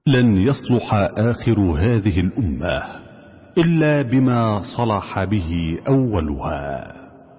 لن يصلح آخر هذه الأمة إلا بما صلح به أولها.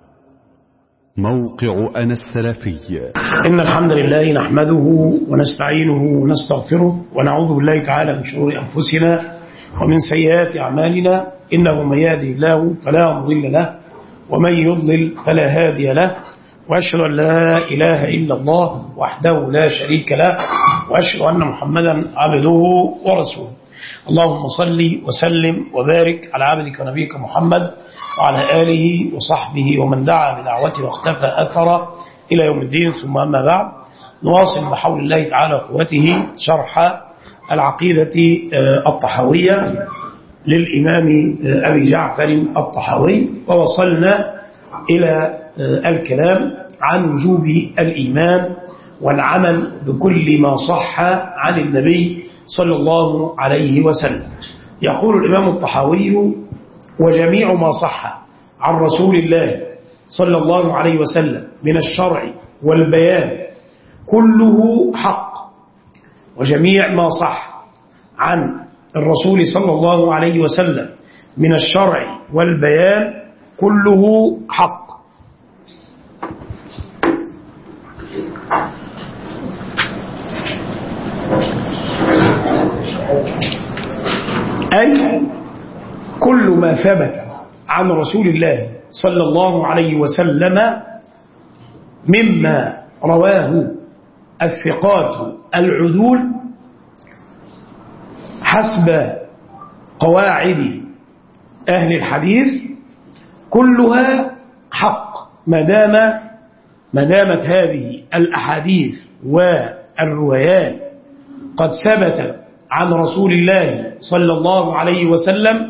موقع أنا السلفي. إن الحمد لله نحمده ونستعينه ونستغفره ونعوذ بالله تعالى من شرور أنفسنا ومن سيئات أعمالنا، إنه من يهده الله فلا مضل له ومن يضلل فلا هادي له، وأشهد أن لا إله إلا الله وحده لا شريك له، وأشهد أن محمدا عبده ورسوله. اللهم صل وسلم وبارك على عبدك ونبيك محمد وعلى آله وصحبه ومن دعا بدعوته واختفى أثره إلى يوم الدين. ثم أما بعد، نواصل بحول الله تعالى وقوته شرح العقيدة الطحاوية للإمام أبي جعفر الطحاوي، ووصلنا إلى الكلام عن وجوب الإيمان والعمل بكل ما صح عن النبي صلى الله عليه وسلم. يقول الإمام الطحاوي: وجميع ما صح عن رسول الله صلى الله عليه وسلم من الشرع والبيان كله حق. وجميع ما صح عن الرسول صلى الله عليه وسلم من الشرع والبيان كله حق. أي كل ما ثبت عن رسول الله صلى الله عليه وسلم مما رواه الثقات العدول حسب قواعد أهل الحديث كلها حق، ما دامت هذه الأحاديث والروايات قد ثبت عن رسول الله صلى الله عليه وسلم،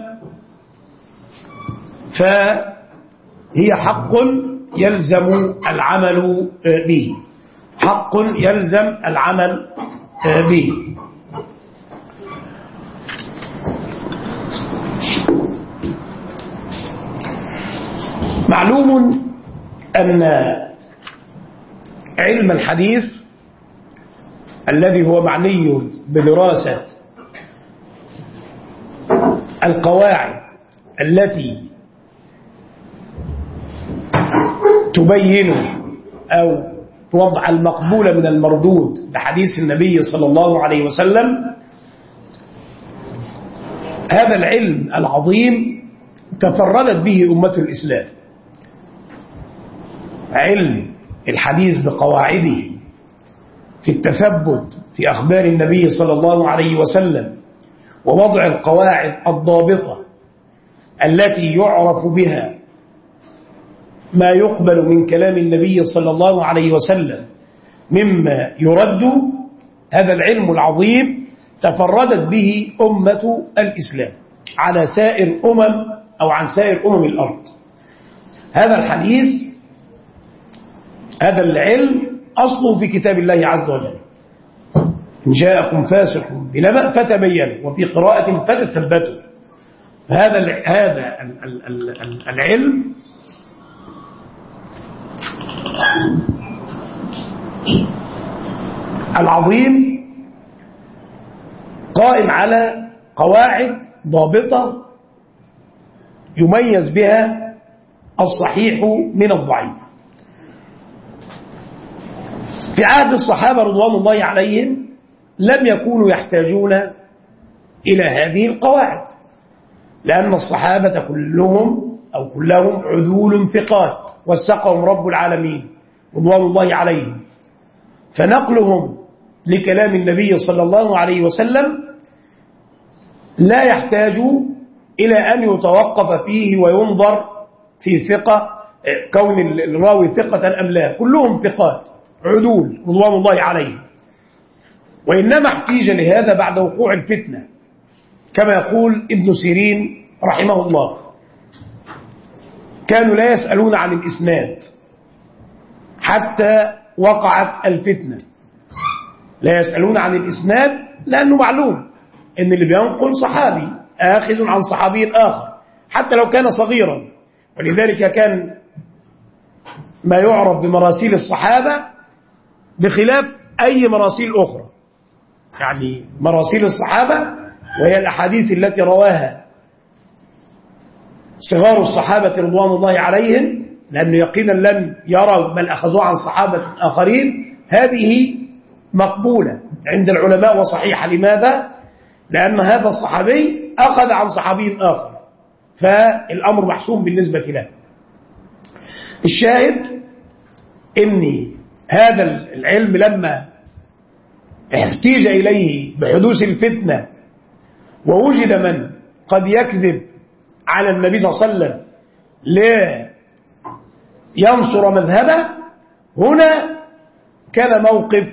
فهي حق يلزم العمل به، حق يلزم العمل به. معلوم أن علم الحديث الذي هو معني بدراسة القواعد التي تبين أو توضع المقبول من المردود لحديث النبي صلى الله عليه وسلم، هذا العلم العظيم تفردت به أمة الإسلام. علم الحديث بقواعده في التثبت في أخبار النبي صلى الله عليه وسلم، ووضع القواعد الضابطة التي يعرف بها ما يقبل من كلام النبي صلى الله عليه وسلم مما يرد. هذا العلم العظيم تفردت به أمة الإسلام على سائر أو عن سائر الأرض. هذا الحديث، هذا العلم أصله في كتاب الله عز وجل: إن جاءكم فاسق بنبأ فتبينوا، وفي قراءة فتثبتوا. هذا العلم العظيم قائم على قواعد ضابطة يميز بها الصحيح من الضعيف. في عهد الصحابة رضوان الله عليهم لم يكونوا يحتاجون إلى هذه القواعد، لأن الصحابة كلهم عدول ثقات وثقهم رب العالمين رضوان الله عليهم، فنقلهم لكلام النبي صلى الله عليه وسلم لا يحتاج إلى أن يتوقف فيه وينظر في ثقة، كون الراوي ثقة أم لا، كلهم ثقات عدول رضوان الله عليهم. وإنما احتيج لهذا بعد وقوع الفتنة، كما يقول ابن سيرين رحمه الله: كانوا لا يسألون عن الإسناد حتى وقعت الفتنة. لا يسألون عن الإسناد لأنه معلوم أن اللي بينقل صحابي آخذ عن صحابي آخر حتى لو كان صغيرا، ولذلك كان ما يعرف بمراسيل الصحابة بخلاف أي مراسيل أخرى. يعني مراسيل الصحابة، وهي الأحاديث التي رواها صغار الصحابة رضوان الله عليهم، لأنه يقينا لم يروا بل أخذوها عن صحابة آخرين، هذه مقبولة عند العلماء وصحيحة. لماذا؟ لأن هذا الصحابي أخذ عن صحابي آخر، فالأمر محسوم بالنسبة له. الشاهد إن هذا العلم لما احتيج إليه بحدوث الفتنة ووجد من قد يكذب على النبي صلى الله عليه وسلم لينصر مذهبه، هنا كان موقف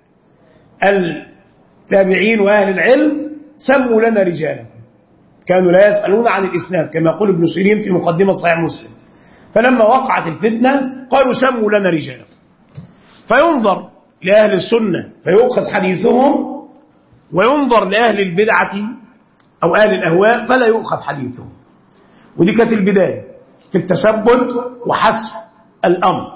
التابعين وأهل العلم: سموا لنا رجالا. كانوا لا يسألون عن الإسناد كما يقول ابن سيرين في مقدمة صحيح مسلم. فلما وقعت الفتنة قالوا: سموا لنا رجالا. فينظر لأهل السنة فيؤخذ حديثهم، وينظر لأهل البدعة أو أهل الأهواء فلا يؤخذ حديثهم. ودي كانت البداية في التثبت وحسب الأمر.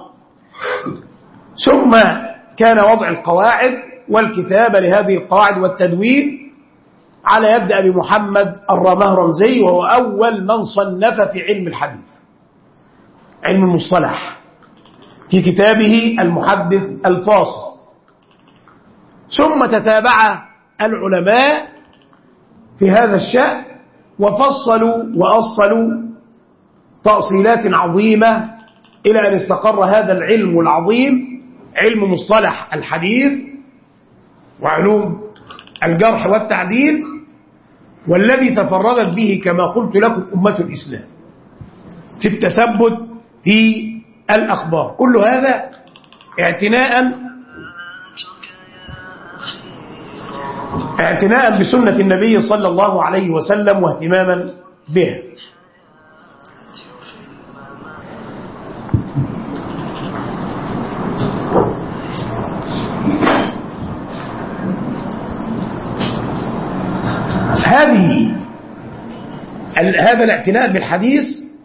ثم كان وضع القواعد والكتابة لهذه القواعد والتدوين على يد أبي محمد الرمهرمزي، وهو أول من صنف في علم الحديث، علم المصطلح، في كتابه المحدث الفاصل. ثم تتابع العلماء في هذا الشأن وفصلوا وأصلوا تأصيلات عظيمة إلى أن استقر هذا العلم العظيم، علم مصطلح الحديث وعلوم الجرح والتعديل، والذي تفردت به كما قلت لكم أمة الإسلام في التثبت في الأخبار. كل هذا اعتناء بسنة النبي صلى الله عليه وسلم واهتماما بها. هذا الاعتناء بالحديث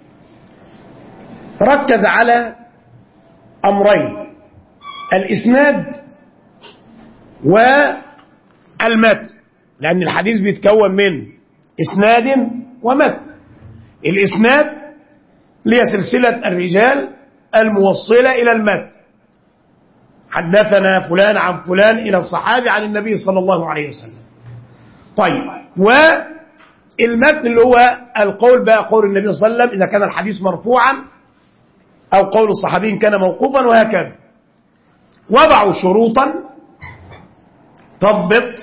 ركز على أمرين: الإسناد والمتن، لأن الحديث بيتكون من إسناد ومتن. الإسناد هي سلسلة الرجال الموصلة إلى المتن، حدثنا فلان عن فلان إلى الصحابي عن النبي صلى الله عليه وسلم. طيب، والمتن اللي هو القول بقى، قول النبي صلى الله عليه وسلم إذا كان الحديث مرفوعا، أو قول الصحابي إن كان موقوفا، وهكذا. وضعوا شروطا تضبط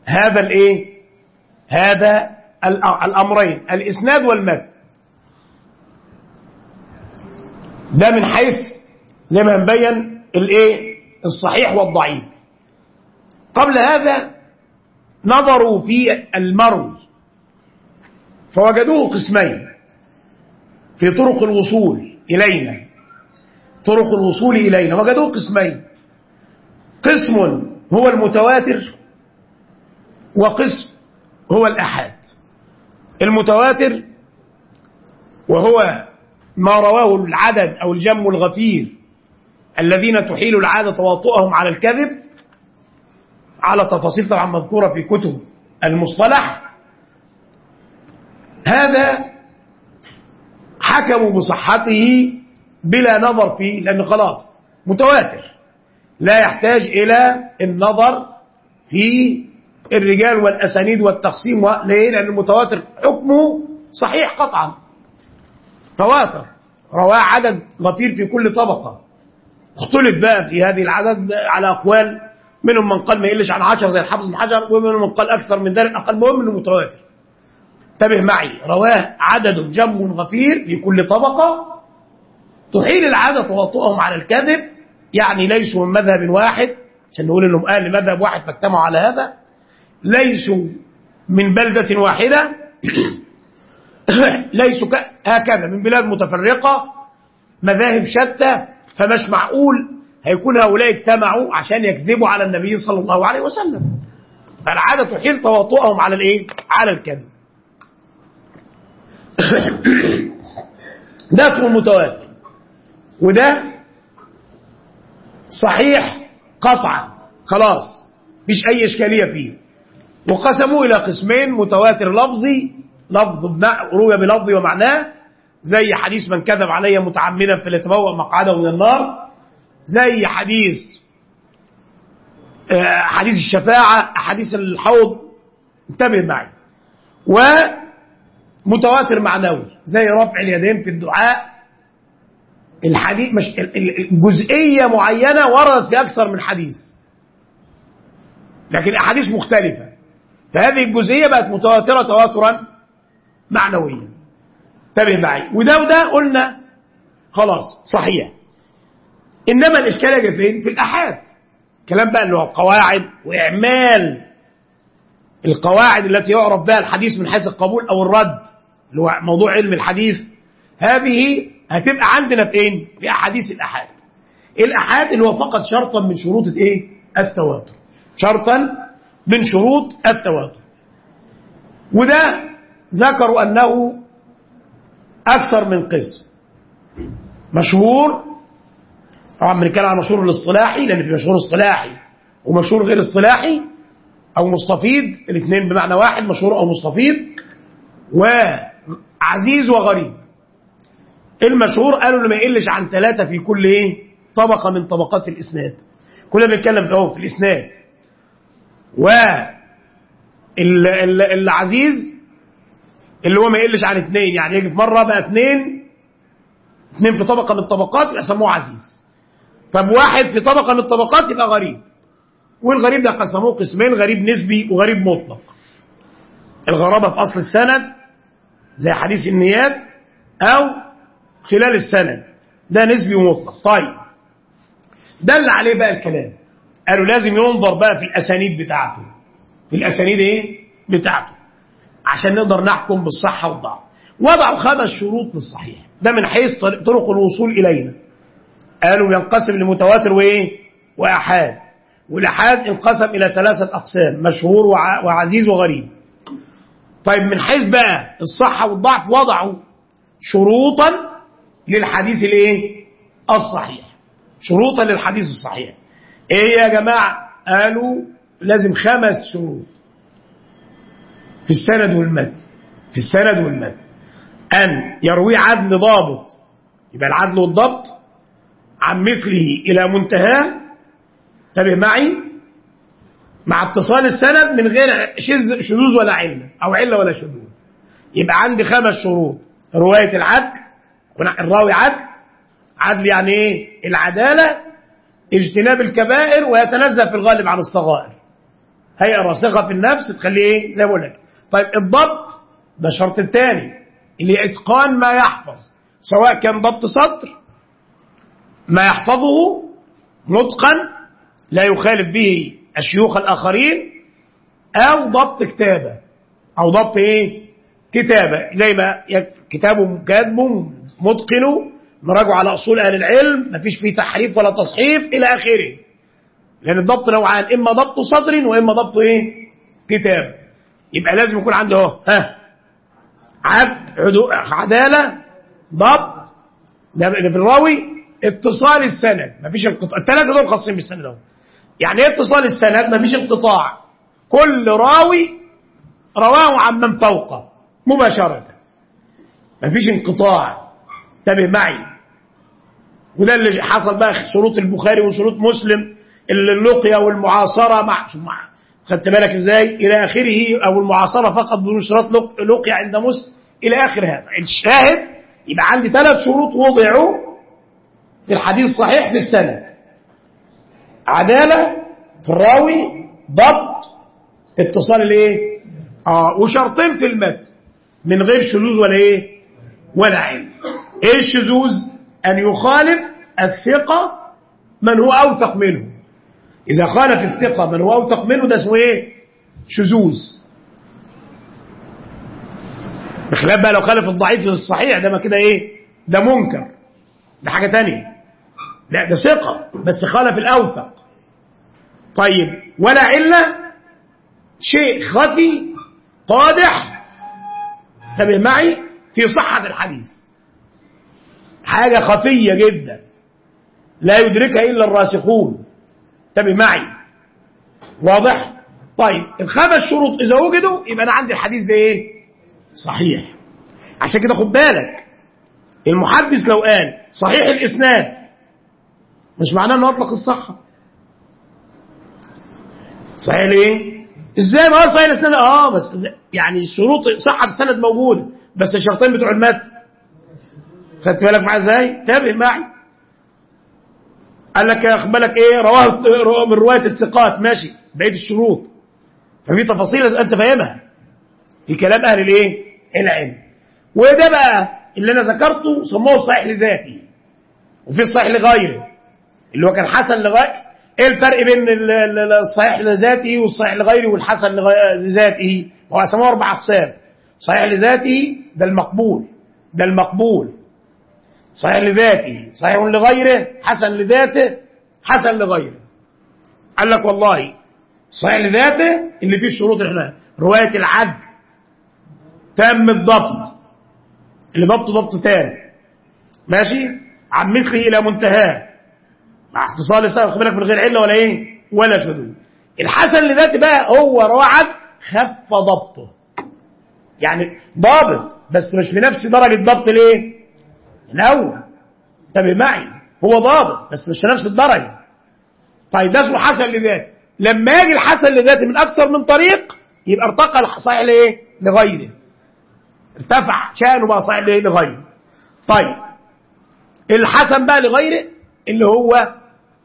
هذا الأمرين: الإسناد والمتن. ده من حيث زي ما نبين الصحيح والضعيف. قبل هذا نظروا في المروي فوجدوه قسمين في طرق الوصول إلينا. وجدوه قسمين: قسم هو المتواتر، وقسم هو الأحاد. المتواتر وهو ما رواه العدد أو الجم الغفير الذين تحيل العادة تواطؤهم على الكذب، على تفاصيل طبعا مذكورة في كتب المصطلح. هذا حكموا بصحته بلا نظر فيه، لأنه خلاص متواتر لا يحتاج إلى النظر في الرجال والأسانيد والتقسيم. ليه؟ لأن المتواتر حكمه صحيح قطعا، تواتر، رواه عدد غفير في كل طبقة. اختلف بقى في هذه العدد على أقوال، منهم من قال ما يقلش عن 10 زي الحافظ بن حجر، ومنهم من قال أكثر من ذلك أقل. المهم إنه متواتر. انتبه معي، رواه عدد جم غفير في كل طبقة تحيل العادة تواطؤهم على الكذب، يعني ليسوا من مذهب واحد، عشان نقول انهم اهل مذهب واحد فاجتمعوا على هذا. ليسوا من بلدة واحدة، ليسوا هكذا من بلاد متفرقة، مذاهب شتى. فمش معقول هيكون هؤلاء اجتمعوا عشان يكذبوا على النبي صلى الله عليه وسلم. فالعادة تحيل تواطؤهم على على الكذب. ده اسمه المتواتر، وده صحيح قطعا، خلاص مفيش أي إشكالية فيه. وقسموه إلى قسمين: متواتر لفظي، روي بلفظي ومعناه، زي حديث من كذب علي متعمدا فليتبوأ مقعده من النار، زي حديث الشفاعة، حديث الحوض، انتبه معي. ومتواتر معنوي زي رفع اليدين في الدعاء، الحديث مش جزئية معينة وردت في أكثر من حديث، لكن أحاديث مختلفة، فهذه الجزئية بقت متواترة تواترا معنويا. انتبه معي. وده قلنا خلاص صحيح. إنما الإشكال يجي فين؟ في الآحاد. كلام بقى اللي هو القواعد وإعمال القواعد التي يعرف بها الحديث من حيث القبول أو الرد، اللي هو موضوع علم الحديث. هذه هتبقى عندنا فين؟ في أحاديث الآحاد. الآحاد اللي هو فقط شرطا من شروط التواتر، شرطا من شروط التواتر. وده ذكروا أنه أكثر من قسم: مشهور، طبعا بنتكلم عن مشهور الاصطلاحي لأن في مشهور اصطلاحي ومشهور غير اصطلاحي، أو مستفيض، الاثنين بمعنى واحد، مشهور أو مستفيض، وعزيز وغريب. المشهور قالوا اللي ما يقلش عن 3 في كل طبقة من طبقات الإسناد. كنا بنتكلم في الإسناد. والعزيز اللي هو ما يقلش عن 2، يعني يجي في مرة بقى 2 في طبقة من الطبقات يبقى سموه عزيز. طب 1 في طبقة من الطبقات يبقى غريب. والغريب ده قسموه قسمين: غريب نسبي وغريب مطلق. الغرابة في أصل السند زي حديث النيات، أو خلال السند، ده نسبي ومطلق. طيب دل عليه بقى الكلام، قالوا لازم ينظر بقى في الأسانيد بتاعته، في الأسانيد بتاعته، عشان نقدر نحكم بالصحة والضعف. وضعوا 5 شروط للصحيح، ده من حيث طرق الوصول إلينا. قالوا ينقسم لمتواتر وأحاد، والأحاد انقسم إلى 3 أقسام: مشهور وعزيز وغريب. طيب من حيث بقى الصحة والضعف وضعوا شروطا للحديث الصحيح، شروطا للحديث الصحيح. ايه يا جماعة؟ قالوا لازم 5 شروط في السند والمتن. في السند والمتن أن يروي عدل ضابط، يبقى العدل والضبط، عن مثله إلى منتهاه، انتبه معي، مع اتصال السند من غير شذوذ ولا علة، أو علة ولا شذوذ. يبقى عندي 5 شروط: رواية العدل، الراوي عدل يعني العدالة، اجتناب الكبائر، ويتنزه في الغالب عن الصغائر، هيئة راسخة في النفس تخليه زي ما بقول لك. طيب الضبط ده الشرط الثاني، اللي اتقان ما يحفظ، سواء كان ضبط سطر ما يحفظه متقن لا يخالف به الشيوخ الآخرين، أو ضبط كتابة، أو ضبط كتابة، زي ما كتابه كاتبه متقنه مراجعه على أصول أهل العلم، ما فيش فيه تحريف ولا تصحيف إلى آخره. لأن الضبط نوعان: إما ضبط صدر وإما ضبط كتاب. يبقى لازم يكون عنده عدالة، ضبط، ده في الراوي، اتصال السند، ما فيش انقطاع. ال3 دول خاصين بالسند اهو. يعني ايه اتصال السند؟ ما فيش انقطاع، كل راوي رواه عن من فوقه مباشرة، ما فيش انقطاع. انتبه معي. وده اللي حصل بقى شروط البخاري وشروط مسلم، اللقية والمعاصرة مع خدت بالك ازاي الى اخره، او المعاصرة فقط بدون شرط لقية عند مسلم الى اخر هذا. الشاهد يبقى عندي 3 شروط وضعوا في الحديث الصحيح في السند: عدالة في الراوي، ضبط، اتصال وشرطين في المتن من غير شذوذ ولا علم. ايه الشذوذ؟ ان يخالف الثقة من هو اوثق منه. اذا خالف الثقة من هو اوثق منه ده اسمه شذوذ. بخلاف بقى لو خالف الضعيف في الصحيح، ده ما كده ده منكر، ده حاجة تانية. لا ده ثقة بس خالف الاوثق. طيب ولا علة، شيء خفي قادح، انتبه معي، في صحة الحديث، حاجة خفية جدا لا يدركها إلا الراسخون، انتبه معي، واضح؟ طيب ال5 شروط إذا وجدوا يبقى أنا عندي الحديث ده إيه؟ صحيح. عشان كده خد بالك، المحدث لو قال صحيح الإسناد مش معناه إنه أطلق الصحة. صحيح ليه؟ إزاي ما هو صحيح الإسناد؟ بس يعني الشروط صحة السند موجودة، بس الشرطين بتوع المتن. خدت بالك معايا إزاي؟ انتبه معي. قال لك خد بالك إيه؟ رواه من رواية الثقات، ماشي، بقية الشروط. ففي تفاصيل أنت فاهمها في كلام أهل الإيه؟ العلم. وده بقى اللي أنا ذكرته سموه الصحيح لذاته، وفي الصحيح لغيره اللي هو كان حسن لغيره. ايه الفرق بين الصحيح لذاته والصحيح لغيره والحسن لذاته؟ هو سموه 4 أقسام. صحيح لذاته ده المقبول، صحيح لذاته، صحيح لغيره، حسن لذاته، حسن لغيره. قال لك والله صحيح لذاته اللي فيه الشروط اللي احنا رواية العدل تام الضبط، اللي ضبط تام، ماشي، عن مثله إلى منتهاه، مع اختصار لسان، خد بالك، من غير علة ولا ايه ولا شذوذ. الحسن لذاته بقى هو رواه عدل خف ضبطه، يعني ضابط بس مش في نفس درجة ضبط الايه الاول. انتبه معي، هو ضابط بس مش في نفس الدرجة. طيب ده اسمه حسن لذاته. لما يجي الحسن لذاته من اكثر من طريق يبقى ارتقى الصحيح لايه لغيره، ارتفع شأنه بقى صحيح لايه لغيره. طيب الحسن بقى لغيره اللي هو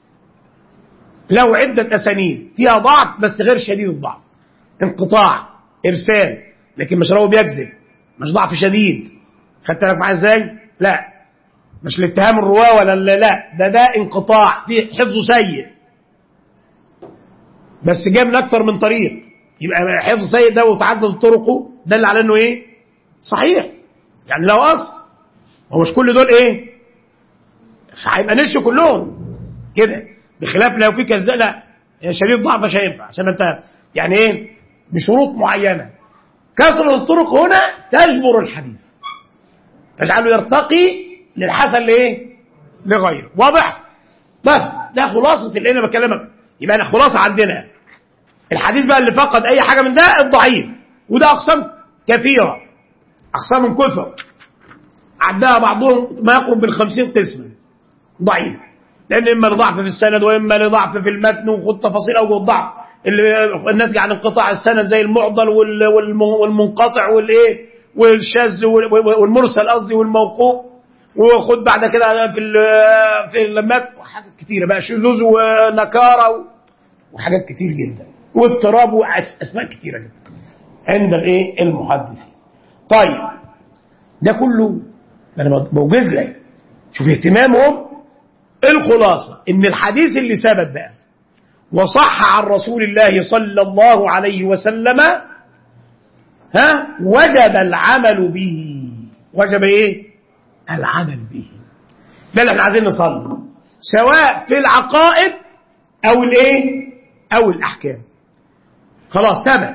له عدة أسانيد فيها ضعف بس غير شديد الضعف، انقطاع، إرسال، لكن مش راوي بيكذب، مش ضعف شديد. خدت بالك معايا ازاي؟ لا، مش لاتهام الرواه ولا لا، ده انقطاع، فيه حفظه سيء بس جاء من أكثر من طريق، يبقى حفظ سيء ده وتعدد طرقه دل على انه ايه؟ صحيح. يعني لو اصل هو مش كل دول ايه؟ هيبقى نشوا كلهم كده، بخلاف لو في كذاب لا شديد ضعف مش هينفع، عشان انت يعني ايه بشروط معينه. كثره الطرق هنا تجبر الحديث، تجعله يرتقي للحسن لايه؟ لغيره. واضح؟ طيب ده خلاصه اللي انا بكلمك. يبقى انا خلاصه عندنا الحديث بقى اللي فقد اي حاجه من ده الضعيف، وده اقسام كثيره، اقسام كثر عدها بعضهم ما يقرب من 50 قسما ضعيف، لأن إما لضعف في السند وإما لضعف في المتن، وخد تفاصيل أوجه الضعف اللي الناتج عن انقطاع السند زي المعضل والمنقطع والإيه والشاذ والمرسل قصدي والموقوف، وخد بعد كده في المتن وحاجات كتيرة بقى، شذوذ ونكارة وحاجات كتير جدا، واضطراب وأسماء كتيرة جدا عند الإيه المحدثين. طيب ده كله أنا بوجز لك، شوف اهتمامهم. الخلاصة ان الحديث اللي ثبت بقى وصح عن رسول الله صلى الله عليه وسلم وجب العمل به. وجب ايه؟ العمل به. ده اللي احنا عايزين نصلي، سواء في العقائد او الايه او الاحكام. خلاص ثبت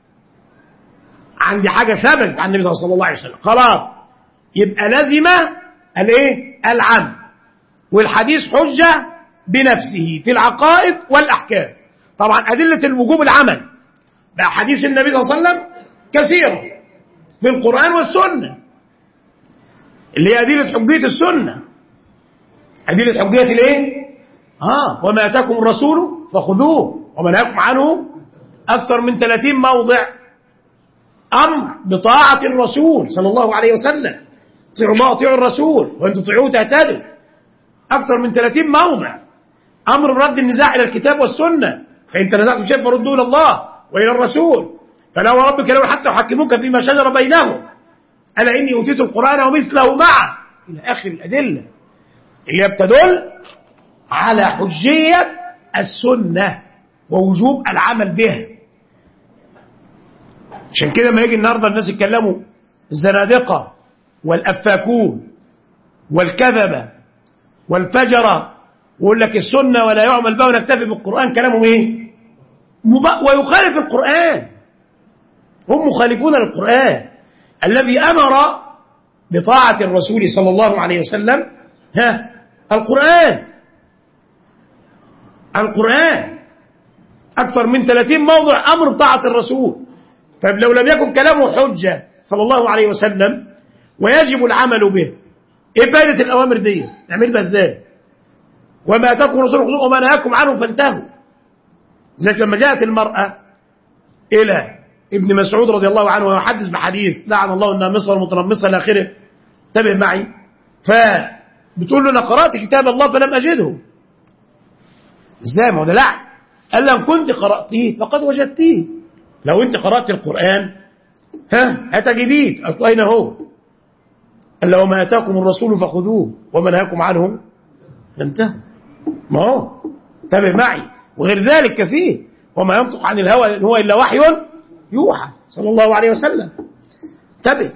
عندي حاجة ثبتت عن النبي صلى الله عليه وسلم، خلاص يبقى لازم الايه العمل. والحديث حجة بنفسه في العقائد والأحكام. طبعا أدلة الوجوب العمل بقى حديث النبي صلى الله عليه وسلم كثيرة في القرآن والسنة، اللي هي أدلة حجية السنة، أدلة حجية الايه وما أتاكم الرسول فخذوه وما نهاكم عنه. أكثر من 30 موضع أمر بطاعة الرسول صلى الله عليه وسلم، اطيعوا الله اطيعوا الرسول وإن تطيعوه تهتدوا. أكثر من 30 موضع أمر رد النزاع إلى الكتاب والسنة، فإن تنازعتم شيئا فردوه إلى الله وإلى الرسول، فلا وربك لو حتى يحكموك فيما شجر بينهم ألا إني أوتيت القرآن ومثله معه، إلى آخر الأدلة اللي بتدل على حجية السنة ووجوب العمل بها. عشان كده ما يجي النهارده الناس يتكلموا الزنادقة والأفاكون والكذبة والفجرة ويقول لك السنة ولا يعمل بها ونكتفي بالقرآن، كلامهم ايه؟ ويخالف القرآن. هم مخالفون للقرآن الذي أمر بطاعة الرسول صلى الله عليه وسلم. أكثر من 30 موضع أمر بطاعة الرسول. طيب لو لم يكن كلامه حجة صلى الله عليه وسلم ويجب العمل به، إيه فائدة الأوامر دي؟ نعملها إزاي؟ وما أتاكم الرسول خذوه وما نهاكم عنه فانتهوا. لذلك لما جاءت المرأة إلى ابن مسعود رضي الله عنه ويحدث بحديث لعن الله النامصة والمتنمصة إلى آخره، انتبه معي، فبتقول له أنا قرأت كتاب الله فلم أجده. إزاي؟ ما هو ده لعن. قال لو كنت قرأتيه فقد وجدتيه. لو أنت قرأت القرآن هتجديه. أين هو؟ قال له وما أتاكم الرسول فخذوه وما نهاكم عنه فانتهوا. ما هو انتبه معي. وغير ذلك كثير، وما ينطق عن الهوى إن هو إلا وحي يوحى صلى الله عليه وسلم. انتبه.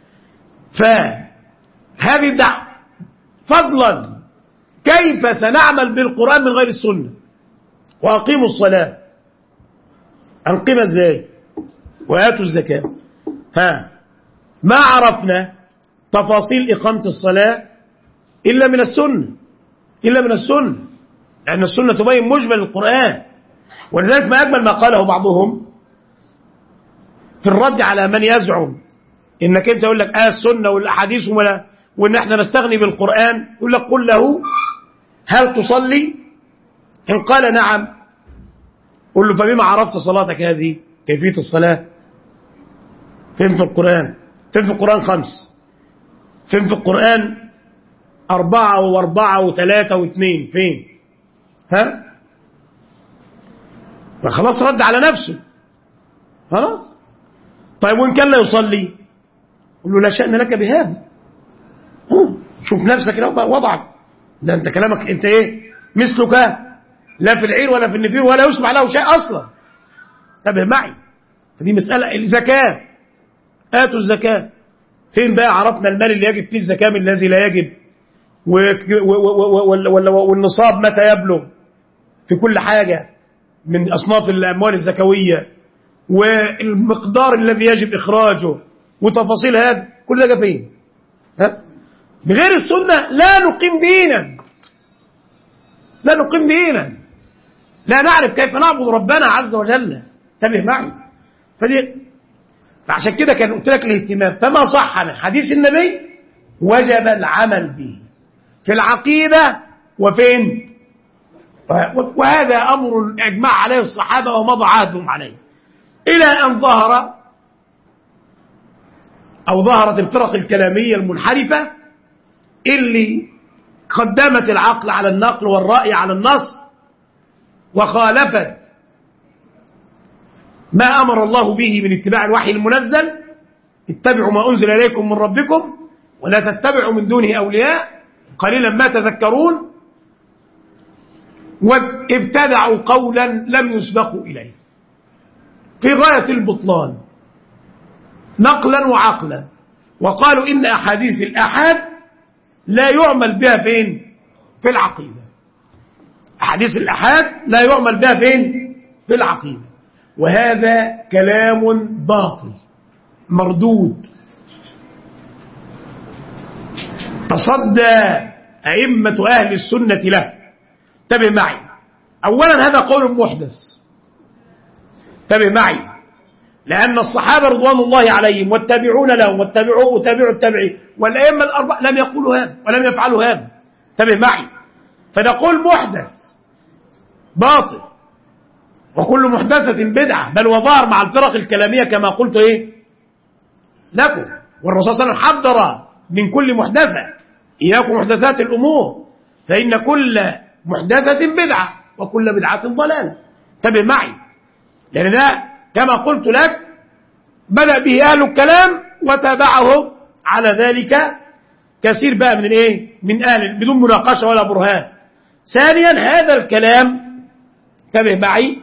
فهذه الدعوة. فضلا كيف سنعمل بالقرآن من غير السنة؟ وأقيموا الصلاة، أنقمها ازاي؟ وآتوا الزكاة. ما عرفنا تفاصيل إقامة الصلاة إلا من السنة، لأن السنة تبين مجمل القرآن. ولذلك ما أجمل ما قاله بعضهم في الرد على من يزعم إنك أنت يقول لك السنة والأحاديث وإن احنا نستغني بالقرآن، يقول لك قل له هل تصلي؟ إن قال نعم قل له فبما عرفت صلاتك هذه؟ كيفية الصلاة فين في القرآن؟ فين في القرآن 5؟ فين في القرآن 4 و4 و3 و2؟ فين؟ فخلاص رد على نفسه. خلاص. طيب وإن كان لا يصلي قل له لا شأن لك بهذا. شوف نفسك لو وضعك. لا أنت كلامك أنت إيه؟ مثلك لا في العير ولا في النفير ولا يسمع له شيء أصلا. انتبه معي. فدي مسألة. الزكاة، آتوا الزكاة. فين بقى عرفنا المال اللي يجب فيه الزكاة من الذي لا يجب؟ والنصاب متى يبلغ في كل حاجة من أصناف الأموال الزكوية، والمقدار الذي يجب إخراجه، وتفاصيل هذا كل ده فين؟ بغير السنة لا نقيم دينا، لا نعرف كيف نعبد ربنا عز وجل. انتبه معي. فعشان كده كان قلت لك الاهتمام. فما صح من حديث النبي وجب العمل به في العقيدة وفين؟ وهذا أمر أجمع عليه الصحابة ومضى عهدهم عليه، إلى أن ظهرت الفرق الكلامية المنحرفة اللي قدمت العقل على النقل والرأي على النص، وخالفت ما أمر الله به من اتباع الوحي المنزل. اتبعوا ما أنزل إليكم من ربكم ولا تتبعوا من دونه أولياء قليلا ما تذكرون. وابتدعوا قولا لم يسبقوا إليه في غاية البطلان نقلا وعقلا، وقالوا إن أحاديث الآحاد لا يعمل بها فين؟ في العقيدة. أحاديث الآحاد لا يعمل بها فين؟ في العقيدة. وهذا كلام باطل مردود. تصدى أئمة أهل السنة له. انتبه معي. أولا هذا قول محدث. انتبه معي. لأن الصحابة رضوان الله عليهم والتابعون لهم وتابعوا التابعين والأئمة الأربعة لم يقولوا هذا ولم يفعلوا هذا. انتبه معي. فنقول محدث باطل، وكل محدثة بدعة، بل وظهر مع الفرق الكلامية كما قلت لكم. والرسول صلى الله عليه وسلم حذر من كل محدثة، إياكم محدثات الأمور فإن كل محدثة بدعة وكل بدعة ضلالة. انتبه معي. لأن ده كما قلت لك بدأ به أهل الكلام وتابعهم على ذلك كثير بقى من أهل بدون مناقشة ولا برهان. ثانيا هذا الكلام انتبه معي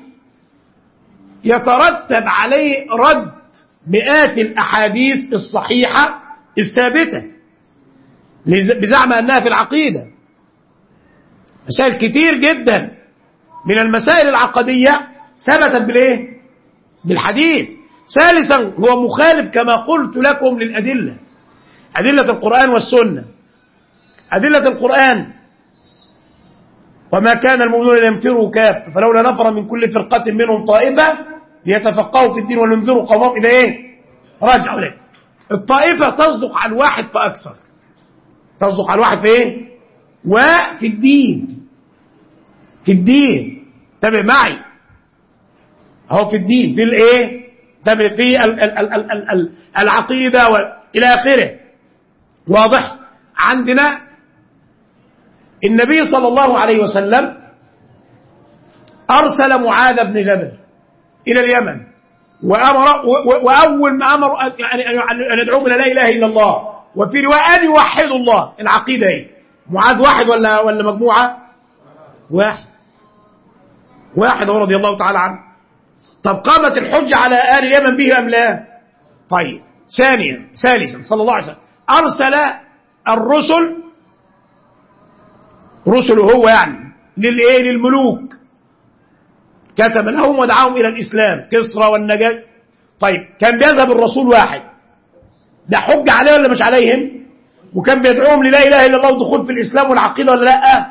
يترتب عليه رد مئات الأحاديث الصحيحة الثابتة بزعم أنها في العقيدة. مسائل كتير جدا من المسائل العقدية ثبتت بالحديث. ثالثا هو مخالف كما قلت لكم للأدلة، أدلة القرآن والسنة. أدلة القرآن وما كان المؤمنون لينفروا كافة فلولا نفر من كل فرقة منهم طائفة ليتفقهوا في الدين ولينذروا قومهم إذا إيه رجعوا إليه. الطائفة تصدق على الواحد فأكثر، تصدق على الواحد في إيه؟ وفي الدين، في الدين تابع معي هو في الدين، في الإيه؟ تابع في العقيدة إلى آخره. واضح؟ عندنا النبي صلى الله عليه وسلم أرسل معاذ بن جبل إلى اليمن وأمر، وأول ما أمر أن يدعوهم إلى لا إله إلا الله، وفي رواية أن يوحدوا الله. العقيدة إيه؟ معاذ واحد ولا مجموعة؟ واحد هو رضي الله تعالى عنه. طب قامت الحجة على آل اليمن به أم لا؟ طيب ثالثا صلى الله عليه وسلم أرسل الرسل، رسله هو يعني للملوك، كتب لهم ودعاهم إلى الإسلام، كسرى والنجاة. طيب كان بيذهب الرسول واحد، ده حجة عليه ولا مش عليهم؟ وكان بيدعوهم للا إله إلا الله ودخول في الإسلام والعقيدة ولا لا؟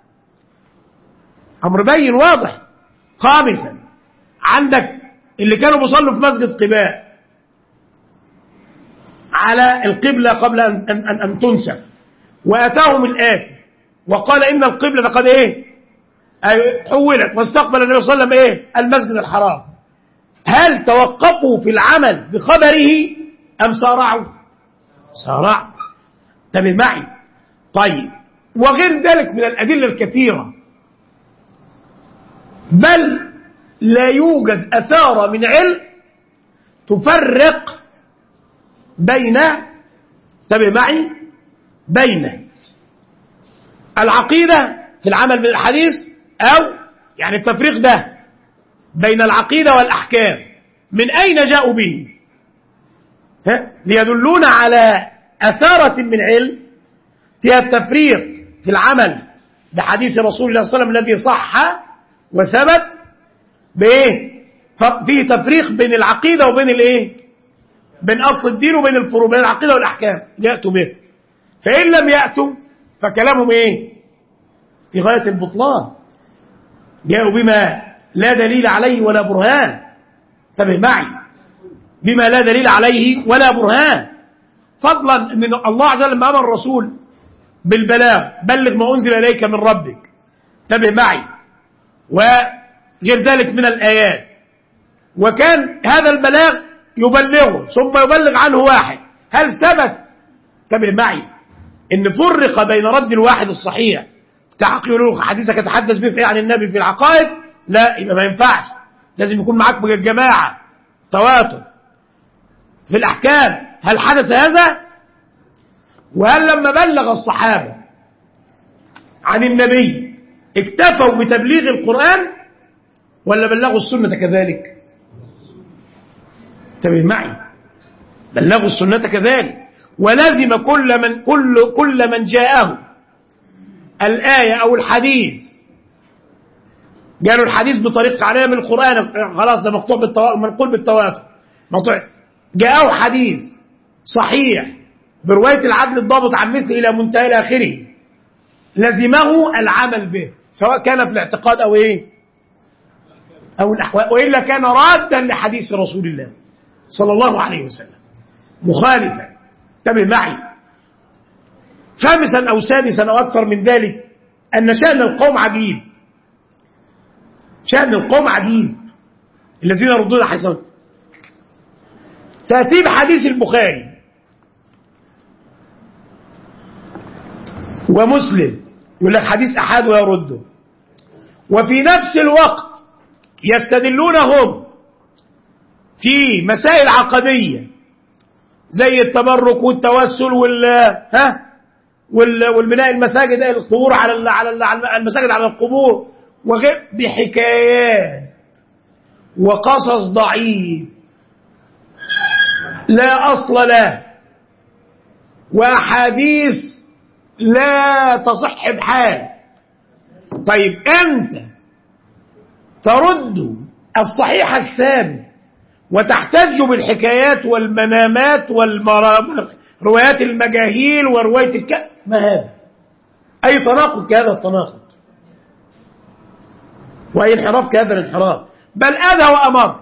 أمر بين واضح. خامسا عندك اللي كانوا بيصلوا في مسجد قباء على القبلة قبل أن تنسف، وأتاهم الآتي وقال إن القبلة قد إيه حولت، واستقبل النبي صلى الله عليه وسلم إيه المسجد الحرام. هل توقفوا في العمل بخبره أم سارعوا؟ تمام معي. طيب وغير ذلك من الأدلة الكثيرة، بل لا يوجد أثار من علم تفرق بين، تمام معي، بين العقيدة في العمل بالحديث، أو يعني التفريق ده بين العقيدة والأحكام من أين جاءوا به؟ ليدلون على أثارة من علم فيها التفريق في العمل بحديث رسول الله صلى الله عليه وسلم الذي صح وثبت بإيه؟ فيه تفريق بين العقيدة وبين الإيه؟ بين أصل الدين وبين الفروع، بين العقيدة والأحكام يأتوا به. فإن لم يأتوا فكلامهم إيه؟ في غاية البطلان، جاءوا بما لا دليل عليه ولا برهان. انتبه معي، بما لا دليل عليه ولا برهان، فضلا من الله عز وجل لما امر الرسول بالبلاغ، بلغ ما انزل اليك من ربك، انتبه معي، وغير ذلك من الايات. وكان هذا البلاغ يبلغه ثم يبلغ عنه واحد. هل ثبت، انتبه معي، ان فرق بين رد الواحد الصحيح تعقل حديثك يتحدث به عن النبي في العقائد؟ لا، يبقى ما ينفعش، لازم يكون معاك جماعة تواتر. في الأحكام هل حدث هذا؟ وهل لما بلغ الصحابة عن النبي اكتفوا بتبليغ القرآن ولا بلغوا السنة كذلك؟ انتبه معي، بلغوا السنة كذلك. ولازم كل من جاءه الآية أو الحديث، قالوا الحديث بطريقة عليها من القرآن، خلاص ده مقطوع منقول بالتواتر، مقطوع. جاءه حديث صحيح برواية العدل الضابط عن مثل إلى منتهى إلى آخره، لزمه العمل به سواء كان في الاعتقاد أو إيه أو الأحوال، وإلا كان رادا لحديث رسول الله صلى الله عليه وسلم مخالفا. انتبه معي. خامسا أو سادسا أو أكثر من ذلك، أن شأن القوم عجيب، شأن القوم عجيب الذين يردون حسن. ترتيب حديث البخاري ومسلم يقول لك حديث أحد ويرده، وفي نفس الوقت يستدلون هم في مسائل عقدية زي التبرك والتوسل والبناء المساجد القبور على المساجد على القبور وغير، بحكايات وقصص ضعيف لا أصل له، وأحاديث لا تصح بحال. طيب أنت ترد الصحيح الثابت وتحتج بالحكايات والمنامات روايات المجاهيل ورواية ما هذا؟ أي تناقض كهذا التناقض؟ وأي انحراف كهذا الانحراف، بل أذى وأمر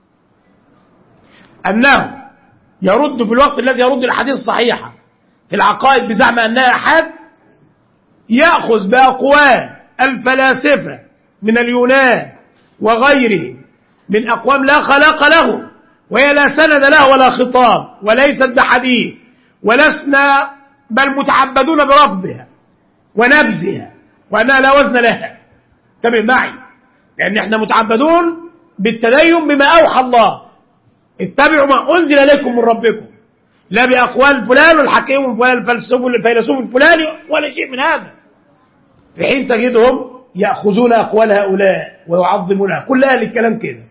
أنه يرد في الوقت الذي يرد الحديث الصحيحة في العقائد بزعم أنها أحد، يأخذ بأقوال الفلاسفة من اليونان وغيره من أقوام لا خلاق له، وهي لا سند له ولا خطاب، وليست بحديث، ولسنا بل متعبدون برفضها ونبذها وأنها لا وزن لها. انتبه معي، لأن احنا متعبدون بالتدين بما أوحى الله، اتبعوا ما أنزل إليكم من ربكم، لا بأقوال فلان والحكيم وفلان الفيلسوف الفلاني ولا شيء من هذا، في حين تجدهم يأخذون أقوال هؤلاء ويعظمونها، كل أهل الكلام كده.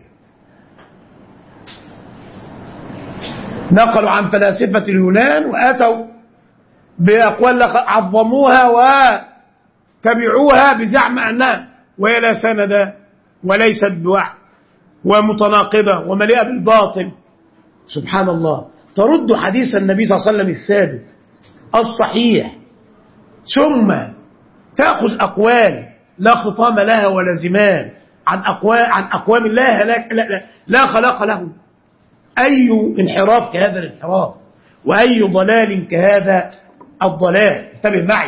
نقلوا عن فلاسفة اليونان وآتوا بأقوال عظموها وتبعوها بزعم أنها وهي لا سند وليست بوحي ومتناقضة ومليئة بالباطل. سبحان الله، ترد حديث النبي صلى الله عليه وسلم الثابت الصحيح، ثم تأخذ أقوال لا خطام لها ولا زمان عن أقوام لا خلاق له. أي انحراف كهذا الانحراف، وأي ضلال كهذا الضلال. انتبه معي،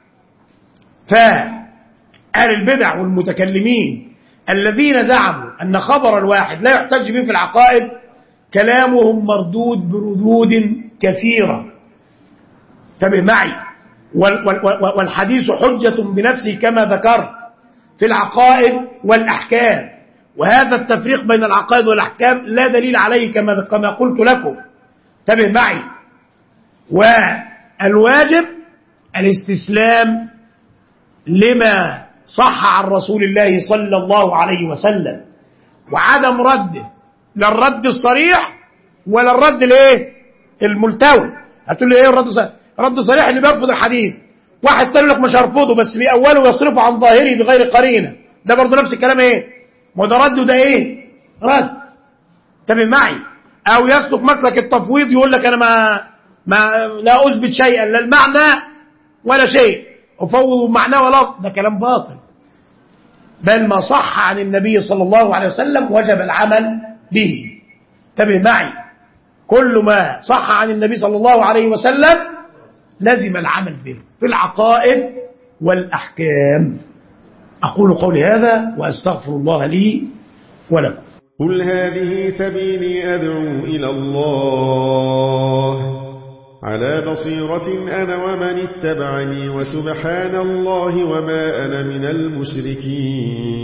فأهل البدع والمتكلمين الذين زعموا أن خبر الواحد لا يحتج به في العقائد كلامهم مردود بردود كثيرة. انتبه معي، والحديث حجة بنفسه كما ذكرت في العقائد والأحكام، وهذا التفريق بين العقائد والأحكام لا دليل عليه كما قلت لكم. انتبه معي، والواجب الاستسلام لما صح عن رسول الله صلى الله عليه وسلم، وعدم رده، لا الرد الصريح ولا الرد الملتوي. هتقول لي ايه الرد الصريح؟ الرد الصريح اللي بيرفض الحديث، واحد تاني لك مش هرفضه بس بأوله ويصرفه عن ظاهره بغير قرينه، ده برضه نفس الكلام ما ده رد وده رد. انتبه معي، او يسلك مسلك التفويض، يقول لك انا ما لا اثبت شيئا، لا المعنى ولا شيء، افوض معناه ولا، ده كلام باطل. بل ما صح عن النبي صلى الله عليه وسلم وجب العمل به. انتبه معي، كل ما صح عن النبي صلى الله عليه وسلم لزم العمل به في العقائد والأحكام. أقول قولي هذا وأستغفر الله لي ولكم. قل هذه سبيلي أدعو إلى الله على بصيرة أنا ومن اتبعني، وسبحان الله وما أنا من المشركين.